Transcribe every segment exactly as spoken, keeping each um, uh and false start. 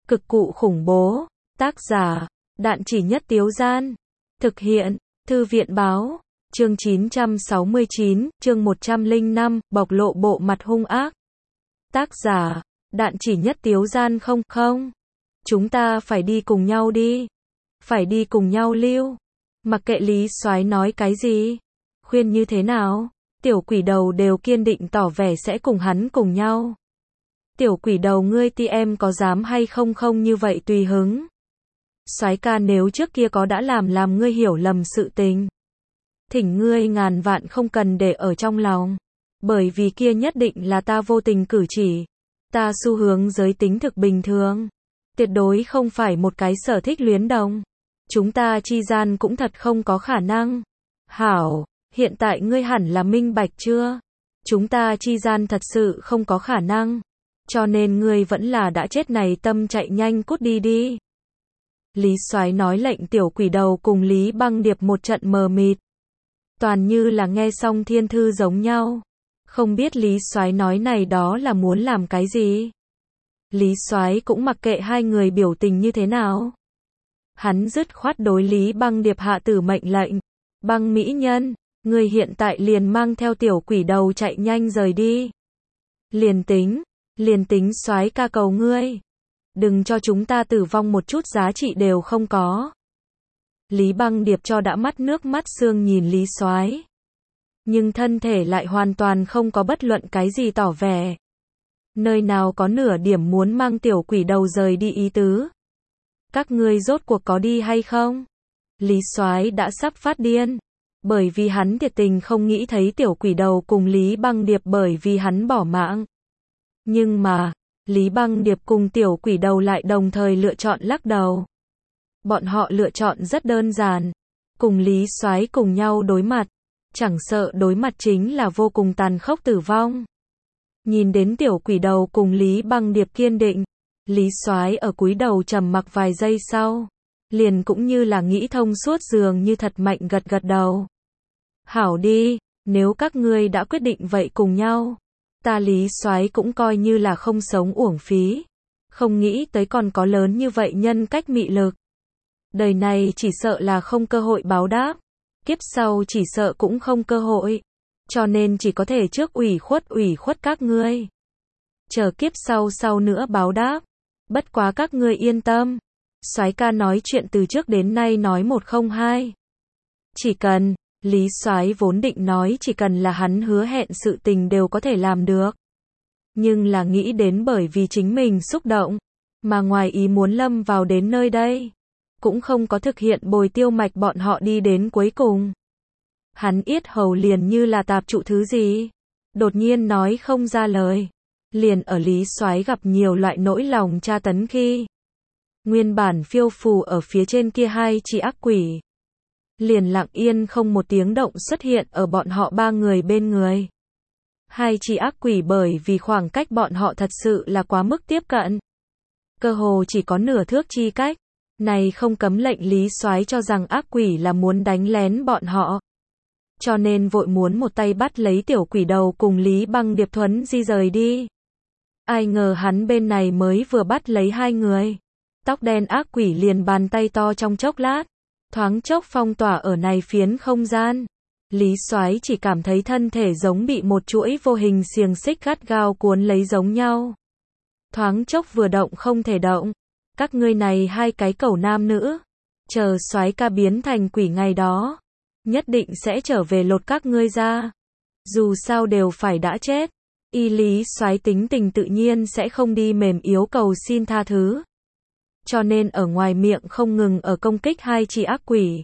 Cực cụ khủng bố. Tác giả, Đạn Chỉ Nhất Tiếu Gian. Thực hiện, Thư viện Báo. Chương chín trăm sáu mươi chín, chương một trăm lẻ năm, bộc lộ bộ mặt hung ác. Tác giả, Đạn Chỉ Nhất Tiếu Gian. Không, không. Chúng ta phải đi cùng nhau đi. Phải đi cùng nhau lưu. Mặc kệ Lý Soái nói cái gì, khuyên như thế nào, tiểu quỷ đầu đều kiên định tỏ vẻ sẽ cùng hắn cùng nhau. Tiểu quỷ đầu ngươi ti em có dám hay không không như vậy tùy hứng. Soái ca nếu trước kia có đã làm làm ngươi hiểu lầm sự tình, thỉnh ngươi ngàn vạn không cần để ở trong lòng. Bởi vì kia nhất định là ta vô tình cử chỉ. Ta xu hướng giới tính thực bình thường. Tuyệt đối không phải một cái sở thích luyến đồng. Chúng ta chi gian cũng thật không có khả năng. Hảo, hiện tại ngươi hẳn là minh bạch chưa? Chúng ta chi gian thật sự không có khả năng. Cho nên ngươi vẫn là đã chết này tâm chạy nhanh cút đi đi. Lý Soái nói lệnh tiểu quỷ đầu cùng Lý Băng Điệp một trận mờ mịt. Toàn như là nghe xong thiên thư giống nhau. Không biết Lý Soái nói này đó là muốn làm cái gì. Lý Soái cũng mặc kệ hai người biểu tình như thế nào. Hắn dứt khoát đối Lý Băng Điệp hạ tử mệnh lệnh. Băng mỹ nhân, người hiện tại liền mang theo tiểu quỷ đầu chạy nhanh rời đi. Liền tính, liền tính Soái ca cầu ngươi. Đừng cho chúng ta tử vong một chút giá trị đều không có. Lý Băng Điệp cho đã mắt nước mắt sương nhìn Lý Soái. Nhưng thân thể lại hoàn toàn không có bất luận cái gì tỏ vẻ. Nơi nào có nửa điểm muốn mang tiểu quỷ đầu rời đi ý tứ. Các ngươi rốt cuộc có đi hay không? Lý Soái đã sắp phát điên. Bởi vì hắn thiệt tình không nghĩ thấy tiểu quỷ đầu cùng Lý Băng Điệp bởi vì hắn bỏ mạng. Nhưng mà, Lý Băng Điệp cùng tiểu quỷ đầu lại đồng thời lựa chọn lắc đầu. Bọn họ lựa chọn rất đơn giản. Cùng Lý Soái cùng nhau đối mặt. Chẳng sợ đối mặt chính là vô cùng tàn khốc tử vong. Nhìn đến tiểu quỷ đầu cùng Lý Băng Điệp kiên định. Lý Soái ở cúi đầu trầm mặc vài giây sau. Liền cũng như là nghĩ thông suốt dường như thật mạnh gật gật đầu. Hảo đi, nếu các ngươi đã quyết định vậy cùng nhau. Ta Lý Soái cũng coi như là không sống uổng phí. Không nghĩ tới còn có lớn như vậy nhân cách mị lực. Đời này chỉ sợ là không cơ hội báo đáp. Kiếp sau chỉ sợ cũng không cơ hội. Cho nên chỉ có thể trước ủy khuất ủy khuất các ngươi. Chờ kiếp sau sau nữa báo đáp. Bất quá các ngươi yên tâm. Soái ca nói chuyện từ trước đến nay nói một không hai. Chỉ cần, Lý Soái vốn định nói chỉ cần là hắn hứa hẹn sự tình đều có thể làm được. Nhưng là nghĩ đến bởi vì chính mình xúc động, mà ngoài ý muốn lâm vào đến nơi đây. Cũng không có thực hiện bồi tiêu mạch bọn họ đi đến cuối cùng. Hắn yết hầu liền như là tạp trụ thứ gì. Đột nhiên nói không ra lời. Liền ở Lý Soái gặp nhiều loại nỗi lòng tra tấn khi. Nguyên bản phiêu phù ở phía trên kia hai chỉ ác quỷ. Liền lặng yên không một tiếng động xuất hiện ở bọn họ ba người bên người. Hai chỉ ác quỷ bởi vì khoảng cách bọn họ thật sự là quá mức tiếp cận. Cơ hồ chỉ có nửa thước chi cách. Này không cấm lệnh Lý Soái cho rằng ác quỷ là muốn đánh lén bọn họ. Cho nên vội muốn một tay bắt lấy tiểu quỷ đầu cùng Lý Băng Điệp thuấn di rời đi. Ai ngờ hắn bên này mới vừa bắt lấy hai người. Tóc đen ác quỷ liền bàn tay to trong chốc lát. Thoáng chốc phong tỏa ở này phiến không gian. Lý Soái chỉ cảm thấy thân thể giống bị một chuỗi vô hình xiềng xích gắt gao cuốn lấy giống nhau. Thoáng chốc vừa động không thể động. Các ngươi này hai cái cẩu nam nữ. Chờ Soái ca biến thành quỷ ngày đó. Nhất định sẽ trở về lột các ngươi ra. Dù sao đều phải đã chết. Y Lý Soái tính tình tự nhiên sẽ không đi mềm yếu cầu xin tha thứ. Cho nên ở ngoài miệng không ngừng ở công kích hai chỉ ác quỷ.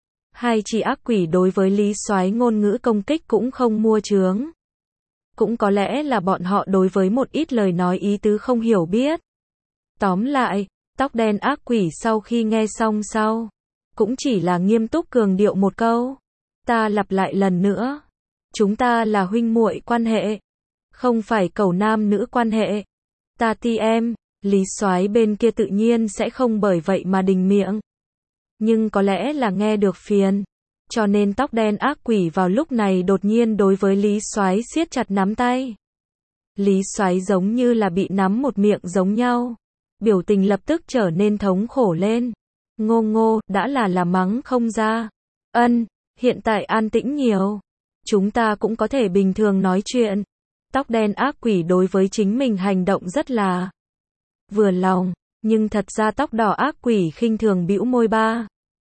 Hai chỉ ác quỷ đối với Lý Soái ngôn ngữ công kích cũng không mua chướng. Cũng có lẽ là bọn họ đối với một ít lời nói ý tứ không hiểu biết. Tóm lại, tóc đen ác quỷ sau khi nghe xong sau. Cũng chỉ là nghiêm túc cường điệu một câu. Ta lặp lại lần nữa. Chúng ta là huynh muội quan hệ. Không phải cẩu nam nữ quan hệ. Ta ti em, Lý Soái bên kia tự nhiên sẽ không bởi vậy mà đình miệng. Nhưng có lẽ là nghe được phiền. Cho nên tóc đen ác quỷ vào lúc này đột nhiên đối với Lý Soái siết chặt nắm tay. Lý Soái giống như là bị nắm một miệng giống nhau. biểu tình lập tức trở nên thống khổ lên. Ngô Ngô, đã là là mắng không ra. Ân, hiện tại an tĩnh nhiều. Chúng ta cũng có thể bình thường nói chuyện. Tóc đen ác quỷ đối với chính mình hành động rất là vừa lòng, nhưng thật ra tóc đỏ ác quỷ khinh thường bĩu môi ba.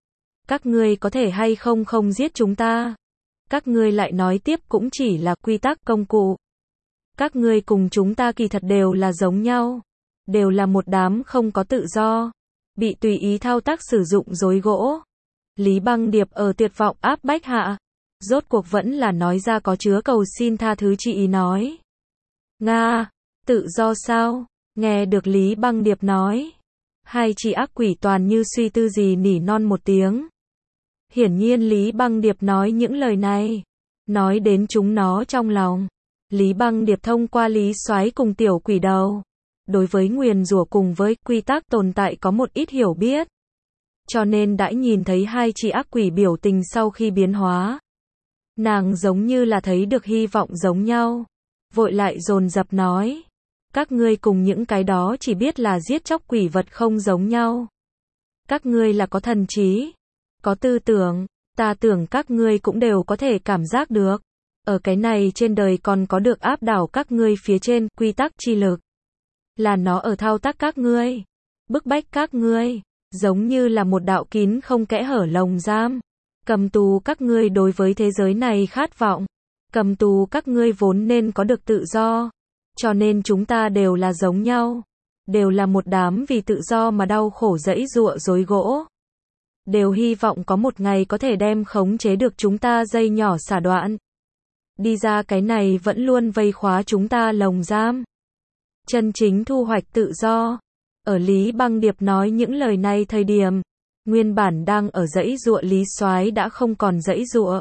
Các ngươi có thể hay không không giết chúng ta. Các ngươi lại nói tiếp cũng chỉ là quy tắc công cụ. Các ngươi cùng chúng ta kỳ thật đều là giống nhau. Đều là một đám không có tự do. Bị tùy ý thao tác sử dụng dối gỗ. Lý Băng Điệp ở tuyệt vọng áp bách hạ. Rốt cuộc vẫn là nói ra có chứa cầu xin tha thứ chị ý nói. Nga, tự do sao? Nghe được Lý Băng Điệp nói. Hai chị ác quỷ toàn như suy tư gì nỉ non một tiếng. Hiển nhiên Lý Băng Điệp nói những lời này. Nói đến chúng nó trong lòng. Lý Băng Điệp thông qua Lý Soái cùng tiểu quỷ đầu. Đối với nguyền rủa cùng với quy tắc tồn tại có một ít hiểu biết. Cho nên đã nhìn thấy hai chị ác quỷ biểu tình sau khi biến hóa. Nàng giống như là thấy được hy vọng giống nhau. Vội lại dồn dập nói. Các ngươi cùng những cái đó chỉ biết là giết chóc quỷ vật không giống nhau. Các ngươi là có thần trí, có tư tưởng, ta tưởng các ngươi cũng đều có thể cảm giác được. Ở cái này trên đời còn có được áp đảo các ngươi phía trên quy tắc chi lực. Là nó ở thao tác các ngươi, bức bách các ngươi, giống như là một đạo kín không kẽ hở lồng giam. Cầm tù các ngươi đối với thế giới này khát vọng. Cầm tù các ngươi vốn nên có được tự do. Cho nên chúng ta đều là giống nhau. Đều là một đám vì tự do mà đau khổ giãy giụa dối gỗ. Đều hy vọng có một ngày có thể đem khống chế được chúng ta dây nhỏ xả đoạn. Đi ra cái này vẫn luôn vây khóa chúng ta lồng giam. Chân chính thu hoạch tự do. Ở Lý Băng Điệp nói những lời này thời điểm. Nguyên bản đang ở giãy giụa Lý Soái đã không còn giãy giụa.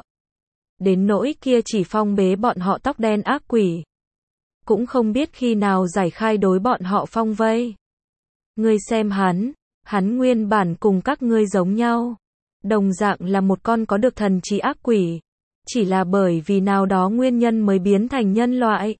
Đến nỗi kia chỉ phong bế bọn họ tóc đen ác quỷ. Cũng không biết khi nào giải khai đối bọn họ phong vây. Ngươi xem hắn, hắn nguyên bản cùng các ngươi giống nhau. Đồng dạng là một con có được thần trí ác quỷ. Chỉ là bởi vì nào đó nguyên nhân mới biến thành nhân loại.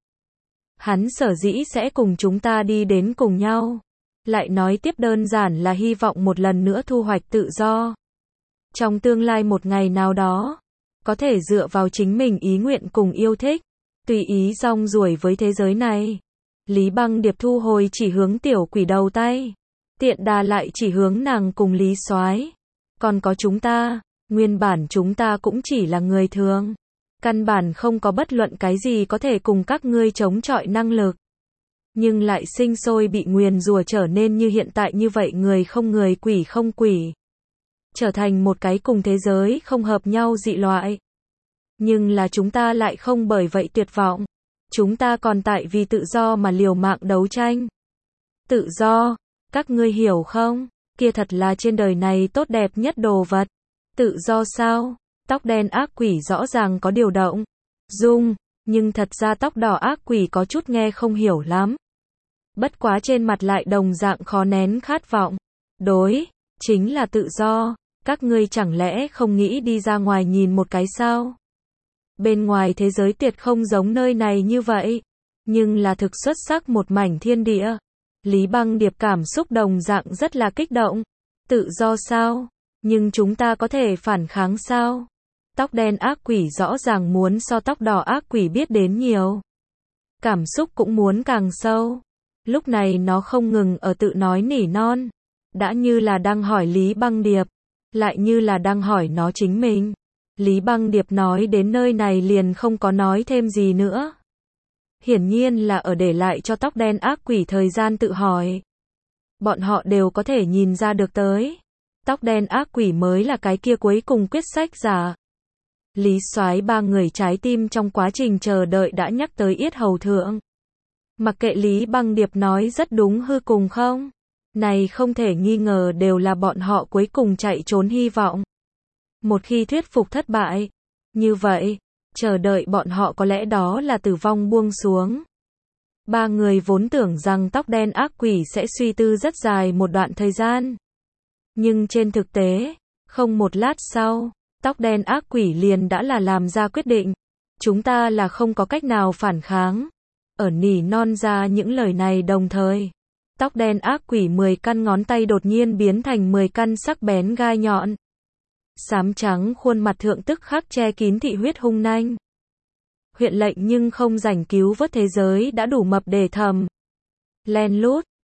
Hắn sở dĩ sẽ cùng chúng ta đi đến cùng nhau. Lại nói tiếp đơn giản là hy vọng một lần nữa thu hoạch tự do. Trong tương lai một ngày nào đó, có thể dựa vào chính mình ý nguyện cùng yêu thích, tùy ý rong ruổi với thế giới này. Lý Băng Điệp thu hồi chỉ hướng tiểu quỷ đầu tay. Tiện đà lại chỉ hướng nàng cùng Lý Soái. Còn có chúng ta, nguyên bản chúng ta cũng chỉ là người thường. Căn bản không có bất luận cái gì có thể cùng các ngươi chống chọi năng lực. Nhưng lại sinh sôi bị nguyền rủa trở nên như hiện tại như vậy người không người quỷ không quỷ. Trở thành một cái cùng thế giới không hợp nhau dị loại. Nhưng là chúng ta lại không bởi vậy tuyệt vọng. Chúng ta còn tại vì tự do mà liều mạng đấu tranh. Tự do, các ngươi hiểu không? Kia thật là trên đời này tốt đẹp nhất đồ vật. Tự do sao? Tóc đen ác quỷ rõ ràng có điều động. Dung, nhưng thật ra tóc đỏ ác quỷ có chút nghe không hiểu lắm. Bất quá trên mặt lại đồng dạng khó nén khát vọng. Đối, chính là tự do. Các ngươi chẳng lẽ không nghĩ đi ra ngoài nhìn một cái sao? Bên ngoài thế giới tuyệt không giống nơi này như vậy. Nhưng là thực xuất sắc một mảnh thiên địa. Lý Băng Điệp cảm xúc đồng dạng rất là kích động. Tự do sao? Nhưng chúng ta có thể phản kháng sao? Tóc đen ác quỷ rõ ràng muốn so tóc đỏ ác quỷ biết đến nhiều. Cảm xúc cũng muốn càng sâu. Lúc này nó không ngừng ở tự nói nỉ non. Đã như là đang hỏi Lý Băng Điệp. Lại như là đang hỏi nó chính mình. Lý Băng Điệp nói đến nơi này liền không có nói thêm gì nữa. Hiển nhiên là ở để lại cho tóc đen ác quỷ thời gian tự hỏi. Bọn họ đều có thể nhìn ra được tới. Tóc đen ác quỷ mới là cái kia cuối cùng quyết sách giả. Lý Soái ba người trái tim trong quá trình chờ đợi đã nhắc tới yết hầu thượng. Mặc kệ Lý Băng Điệp nói rất đúng hư cùng không? Này không thể nghi ngờ đều là bọn họ cuối cùng chạy trốn hy vọng. Một khi thuyết phục thất bại, như vậy, chờ đợi bọn họ có lẽ đó là tử vong buông xuống. Ba người vốn tưởng rằng tóc đen ác quỷ sẽ suy tư rất dài một đoạn thời gian. Nhưng trên thực tế, không một lát sau, tóc đen ác quỷ liền đã là làm ra quyết định. Chúng ta là không có cách nào phản kháng. Ở nỉ non ra những lời này đồng thời, Tóc đen ác quỷ mười căn ngón tay đột nhiên biến thành mười căn sắc bén gai nhọn. Xám trắng khuôn mặt thượng tức khắc che kín thị huyết hung nanh. Huyện lệnh nhưng không rảnh cứu vớt thế giới đã đủ mập để thầm. Len lút.